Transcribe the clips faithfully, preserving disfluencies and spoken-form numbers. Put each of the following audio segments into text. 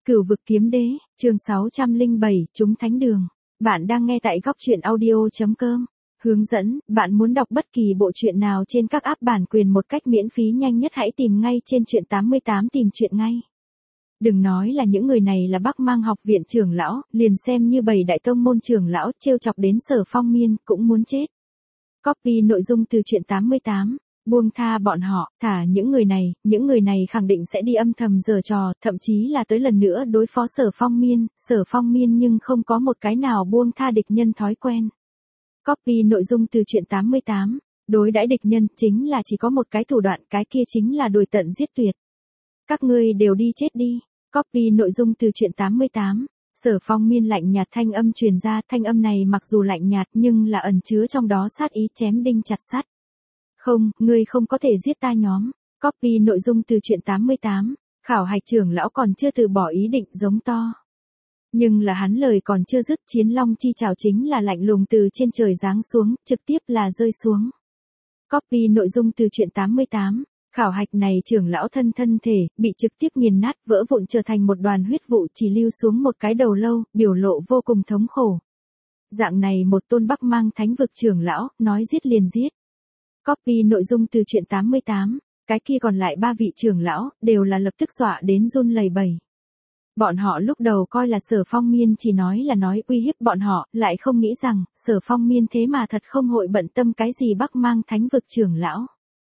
Cửu vực kiếm đế, chương sáu trăm lẻ bảy, chúng thánh đường. Bạn đang nghe tại góc truyện audio chấm com. Hướng dẫn, bạn muốn đọc bất kỳ bộ truyện nào trên các app bản quyền một cách miễn phí nhanh nhất hãy tìm ngay trên truyện tám mươi tám tìm truyện ngay. Đừng nói là những người này là Bắc Mang học viện trưởng lão, liền xem như bảy đại tông môn trưởng lão trêu chọc đến Sở Phong Miên cũng muốn chết. Copy nội dung từ truyện tám mươi tám. Buông tha bọn họ, thả những người này, những người này khẳng định sẽ đi âm thầm giở trò, thậm chí là tới lần nữa đối phó Sở Phong Miên, Sở Phong Miên nhưng không có một cái nào buông tha địch nhân thói quen. Copy nội dung từ truyện tám mươi tám, đối đãi địch nhân chính là chỉ có một cái thủ đoạn, cái kia chính là đuổi tận giết tuyệt. Các ngươi đều đi chết đi. Copy nội dung từ truyện tám mươi tám. Sở Phong Miên lạnh nhạt thanh âm truyền ra, thanh âm này mặc dù lạnh nhạt nhưng là ẩn chứa trong đó sát ý chém đinh chặt sắt. Không, ngươi không có thể giết ta nhóm. Copy nội dung từ truyện tám mươi tám. Khảo hạch trưởng lão còn chưa từ bỏ ý định giống to. Nhưng là hắn lời còn chưa dứt, Chiến Long chi trảo chính là lạnh lùng từ trên trời giáng xuống, trực tiếp là rơi xuống. Copy nội dung từ truyện tám mươi tám. Khảo hạch này trưởng lão thân thân thể, bị trực tiếp nghiền nát, vỡ vụn trở thành một đoàn huyết vụ, chỉ lưu xuống một cái đầu lâu, biểu lộ vô cùng thống khổ. Dạng này một tôn Bắc Mang thánh vực trưởng lão, nói giết liền giết. Copy nội dung từ truyện tám mươi tám, cái kia còn lại ba vị trưởng lão, đều là lập tức dọa đến run lẩy bẩy. Bọn họ lúc đầu coi là Sở Phong Miên chỉ nói là nói uy hiếp bọn họ, lại không nghĩ rằng, Sở Phong Miên thế mà thật không hội bận tâm cái gì Bắc Mang thánh vực trưởng lão.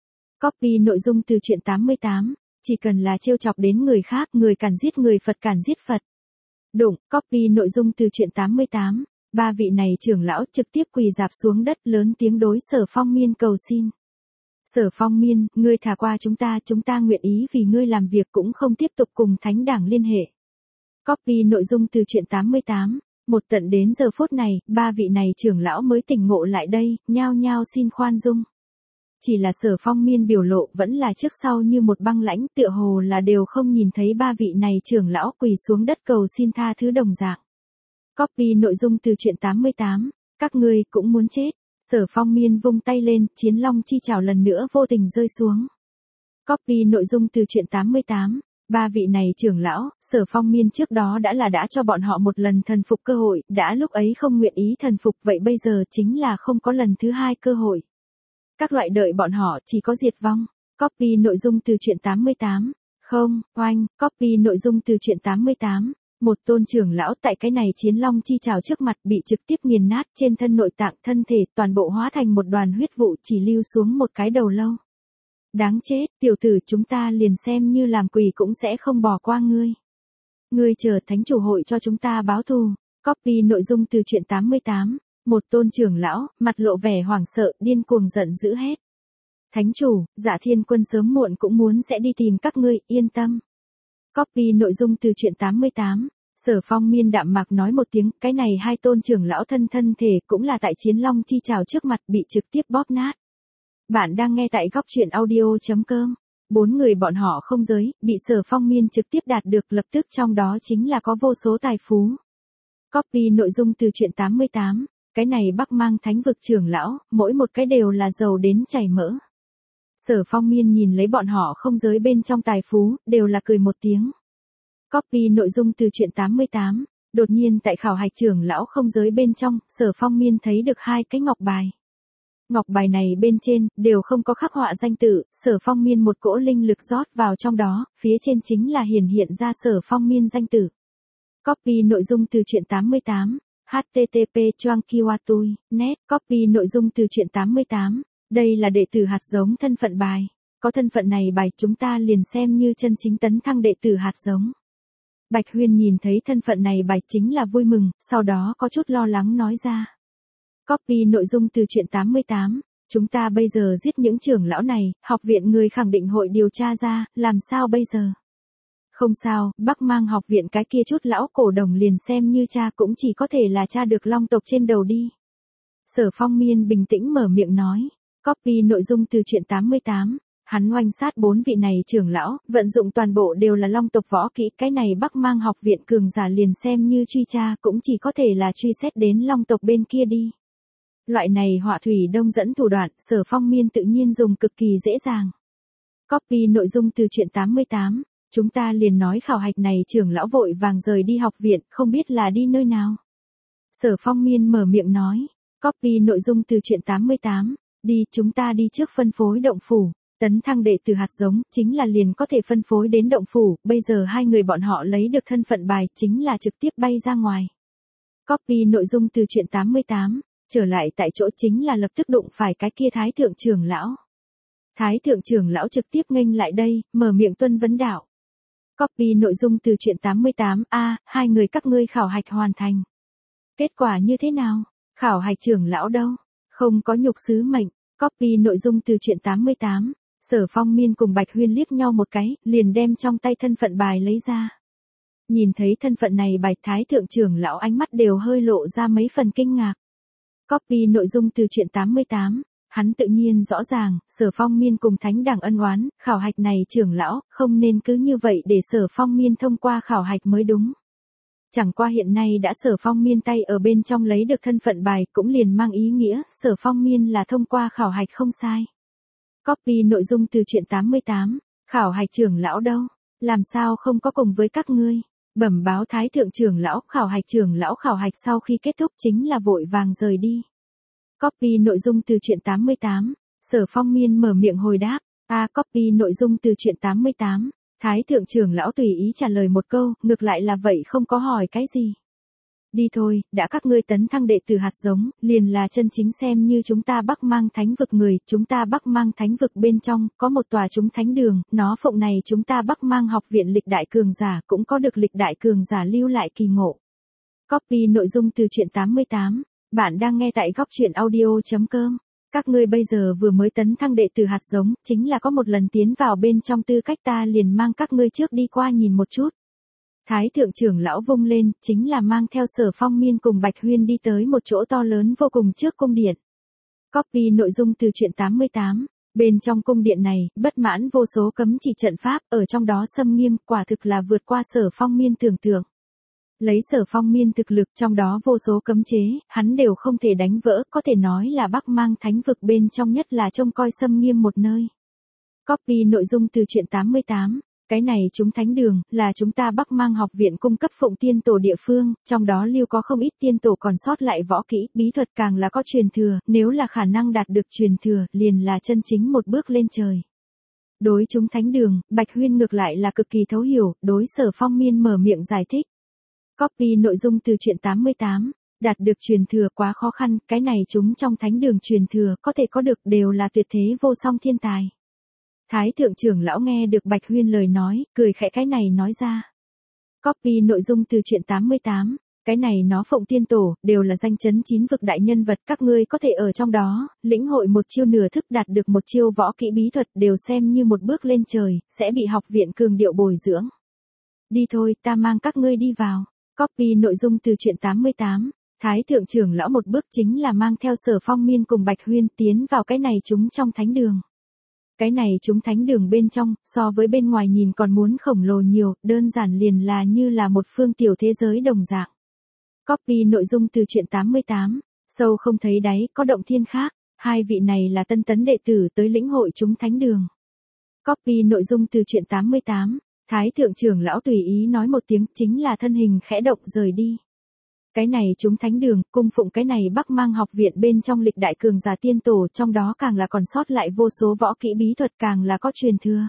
Copy nội dung từ truyện tám mươi tám, chỉ cần là trêu chọc đến người khác, người càn giết người, Phật càn giết Phật. Đụng, copy nội dung từ truyện tám mươi tám. Ba vị này trưởng lão trực tiếp quỳ rạp xuống đất lớn tiếng đối Sở Phong Miên cầu xin. Sở Phong Miên, ngươi thả qua chúng ta, chúng ta nguyện ý vì ngươi làm việc cũng không tiếp tục cùng thánh đảng liên hệ. Copy nội dung từ truyện tám mươi tám. Một tận đến giờ phút này, ba vị này trưởng lão mới tỉnh ngộ lại đây, nhao nhao xin khoan dung. Chỉ là Sở Phong Miên biểu lộ vẫn là trước sau như một băng lãnh, tựa hồ là đều không nhìn thấy ba vị này trưởng lão quỳ xuống đất cầu xin tha thứ đồng dạng. Copy nội dung từ truyện tám mươi tám, các ngươi cũng muốn chết. Sở Phong Miên vung tay lên, Chiến Long chi trảo lần nữa vô tình rơi xuống. Copy nội dung từ truyện tám mươi tám, ba vị này trưởng lão, Sở Phong Miên trước đó đã là đã cho bọn họ một lần thần phục cơ hội, đã lúc ấy không nguyện ý thần phục, vậy bây giờ chính là không có lần thứ hai cơ hội. Các loại đợi bọn họ chỉ có diệt vong. Copy nội dung từ truyện tám mươi tám, không, oanh, copy nội dung từ truyện tám mươi tám. Một tôn trưởng lão tại cái này Chiến Long chi trảo trước mặt bị trực tiếp nghiền nát, trên thân nội tạng thân thể toàn bộ hóa thành một đoàn huyết vụ, chỉ lưu xuống một cái đầu lâu. Đáng chết, tiểu tử, chúng ta liền xem như làm quỷ cũng sẽ không bỏ qua ngươi. Ngươi chờ thánh chủ hội cho chúng ta báo thù. Copy nội dung từ truyện tám mươi tám. Một tôn trưởng lão, mặt lộ vẻ hoảng sợ, điên cuồng giận dữ hét. Thánh chủ, Dạ Thiên Quân sớm muộn cũng muốn sẽ đi tìm các ngươi, yên tâm. Copy nội dung từ truyện tám mươi tám. Sở Phong Miên đạm mạc nói một tiếng, cái này hai tôn trưởng lão thân thân thể cũng là tại Chiến Long chi trảo trước mặt bị trực tiếp bóp nát. Bạn đang nghe tại góc truyện audio chấm com. Bốn người bọn họ không giới, bị Sở Phong Miên trực tiếp đạt được, lập tức trong đó chính là có vô số tài phú. Copy nội dung từ truyện tám mươi tám. Cái này Bắc Mang thánh vực trưởng lão, mỗi một cái đều là giàu đến chảy mỡ. Sở Phong Miên nhìn lấy bọn họ không giới bên trong tài phú, đều là cười một tiếng. Copy nội dung từ truyện tám mươi tám. Đột nhiên tại khảo hạch trưởng lão không giới bên trong, Sở Phong Miên thấy được hai cái ngọc bài. Ngọc bài này bên trên, đều không có khắc họa danh tự, Sở Phong Miên một cỗ linh lực rót vào trong đó, phía trên chính là hiển hiện ra Sở Phong Miên danh tử. Copy nội dung từ truyện tám mươi tám. H T T P choang kiwatui, net, copy nội dung từ truyện tám mươi tám. Đây là đệ tử hạt giống thân phận bài. Có thân phận này bài chúng ta liền xem như chân chính tấn thăng đệ tử hạt giống. Bạch Huyên nhìn thấy thân phận này bài chính là vui mừng, sau đó có chút lo lắng nói ra. Copy nội dung từ truyện tám mươi tám. Chúng ta bây giờ giết những trưởng lão này, học viện người khẳng định hội điều tra ra, làm sao bây giờ? Không sao, Bắc Mang học viện cái kia chút lão cổ đồng liền xem như cha cũng chỉ có thể là cha được long tộc trên đầu đi. Sở Phong Miên bình tĩnh mở miệng nói. Copy nội dung từ truyện tám mươi tám. Hắn oanh sát bốn vị này trưởng lão, vận dụng toàn bộ đều là long tộc võ kỹ, cái này Bắc Mang học viện cường giả liền xem như truy tra cũng chỉ có thể là truy xét đến long tộc bên kia đi. Loại này họa thủy đông dẫn thủ đoạn, Sở Phong Miên tự nhiên dùng cực kỳ dễ dàng. Copy nội dung từ truyện tám mươi tám. Chúng ta liền nói khảo hạch này trưởng lão vội vàng rời đi học viện, không biết là đi nơi nào. Sở Phong Miên mở miệng nói. Copy nội dung từ truyện tám mươi tám. Đi, chúng ta đi trước phân phối động phủ. Tấn thăng đệ tử hạt giống, chính là liền có thể phân phối đến động phủ, bây giờ hai người bọn họ lấy được thân phận bài, chính là trực tiếp bay ra ngoài. Copy nội dung từ truyện tám mươi tám, trở lại tại chỗ chính là lập tức đụng phải cái kia Thái thượng trưởng lão. Thái thượng trưởng lão trực tiếp nghênh lại đây, mở miệng tuân vấn đạo. Copy nội dung từ truyện tám mươi tám, a, hai người các ngươi khảo hạch hoàn thành. Kết quả như thế nào? Khảo hạch trưởng lão đâu? Không có nhục sứ mệnh. Copy nội dung từ truyện tám mươi tám. Sở Phong Miên cùng Bạch Huyên liếc nhau một cái, liền đem trong tay thân phận bài lấy ra. Nhìn thấy thân phận này bài Thái thượng trưởng lão ánh mắt đều hơi lộ ra mấy phần kinh ngạc. Copy nội dung từ truyện tám mươi tám. Hắn tự nhiên rõ ràng, Sở Phong Miên cùng Thánh Đẳng ân oán, khảo hạch này trưởng lão, không nên cứ như vậy để Sở Phong Miên thông qua khảo hạch mới đúng. Chẳng qua hiện nay đã Sở Phong Miên tay ở bên trong lấy được thân phận bài cũng liền mang ý nghĩa, Sở Phong Miên là thông qua khảo hạch không sai. Copy nội dung từ truyện tám mươi tám, khảo hạch trưởng lão đâu, làm sao không có cùng với các ngươi. Bẩm báo Thái thượng trưởng lão, khảo hạch trưởng lão khảo hạch sau khi kết thúc chính là vội vàng rời đi. Copy nội dung từ truyện tám mươi tám, Sở Phong Miên mở miệng hồi đáp, a copy nội dung từ truyện tám mươi tám, Thái thượng trưởng lão tùy ý trả lời một câu, ngược lại là vậy không có hỏi cái gì. Đi thôi, đã các ngươi tấn thăng đệ tử hạt giống, liền là chân chính xem như chúng ta Bắc Mang Thánh vực người, chúng ta Bắc Mang Thánh vực bên trong, có một tòa chúng thánh đường, nó phụng này chúng ta Bắc Mang học viện lịch đại cường giả, cũng có được lịch đại cường giả lưu lại kỳ ngộ. Copy nội dung từ truyện tám mươi tám, bạn đang nghe tại góc truyện audio.com. Các ngươi bây giờ vừa mới tấn thăng đệ tử hạt giống, chính là có một lần tiến vào bên trong tư cách ta liền mang các ngươi trước đi qua nhìn một chút. Thái thượng trưởng lão vung lên, chính là mang theo Sở Phong Miên cùng Bạch Huyên đi tới một chỗ to lớn vô cùng trước cung điện. Copy nội dung từ truyện tám mươi tám, bên trong cung điện này, bất mãn vô số cấm chỉ trận pháp, ở trong đó xâm nghiêm, quả thực là vượt qua Sở Phong Miên tưởng tượng. Lấy Sở Phong Miên thực lực trong đó vô số cấm chế, hắn đều không thể đánh vỡ, có thể nói là Bắc Mang Thánh vực bên trong nhất là trông coi xâm nghiêm một nơi. Copy nội dung từ truyện tám mươi tám, cái này chúng thánh đường, là chúng ta Bắc Mang học viện cung cấp phụng tiên tổ địa phương, trong đó lưu có không ít tiên tổ còn sót lại võ kỹ, bí thuật càng là có truyền thừa, nếu là khả năng đạt được truyền thừa, liền là chân chính một bước lên trời. Đối chúng thánh đường, Bạch Huyên ngược lại là cực kỳ thấu hiểu, đối Sở Phong Miên mở miệng giải thích. Copy nội dung từ truyện tám mươi tám, đạt được truyền thừa quá khó khăn, cái này chúng trong thánh đường truyền thừa có thể có được đều là tuyệt thế vô song thiên tài. Thái thượng trưởng lão nghe được Bạch Huyên lời nói, cười khẽ cái này nói ra. Copy nội dung từ truyện tám mươi tám, cái này nó phụng tiên tổ, đều là danh chấn chín vực đại nhân vật, các ngươi có thể ở trong đó, lĩnh hội một chiêu nửa thức đạt được một chiêu võ kỹ bí thuật đều xem như một bước lên trời, sẽ bị học viện cường điệu bồi dưỡng. Đi thôi, ta mang các ngươi đi vào. Copy nội dung từ truyện tám mươi tám, Thái thượng trưởng lão một bước chính là mang theo Sở Phong Miên cùng Bạch Huyên tiến vào cái này chúng trong thánh đường. Cái này chúng thánh đường bên trong, so với bên ngoài nhìn còn muốn khổng lồ nhiều, đơn giản liền là như là một phương tiểu thế giới đồng dạng. Copy nội dung từ truyện tám mươi tám, sâu không thấy đáy, có động thiên khác, hai vị này là tân tấn đệ tử tới lĩnh hội chúng thánh đường. Copy nội dung từ truyện tám mươi tám, Thái thượng trưởng lão tùy ý nói một tiếng, chính là thân hình khẽ động rời đi. Cái này chúng thánh đường, cung phụng cái này Bắc Mang học viện bên trong lịch đại cường giả tiên tổ, trong đó càng là còn sót lại vô số võ kỹ bí thuật, càng là có truyền thừa.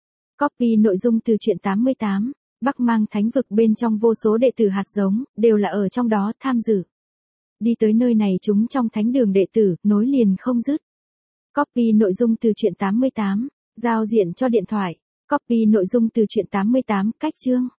Copy nội dung từ truyện tám mươi tám, Bắc Mang Thánh vực bên trong vô số đệ tử hạt giống, đều là ở trong đó tham dự. Đi tới nơi này chúng trong thánh đường đệ tử, nối liền không dứt. Copy nội dung từ truyện tám mươi tám, giao diện cho điện thoại. Copy nội dung từ truyện tám mươi tám, cách chương.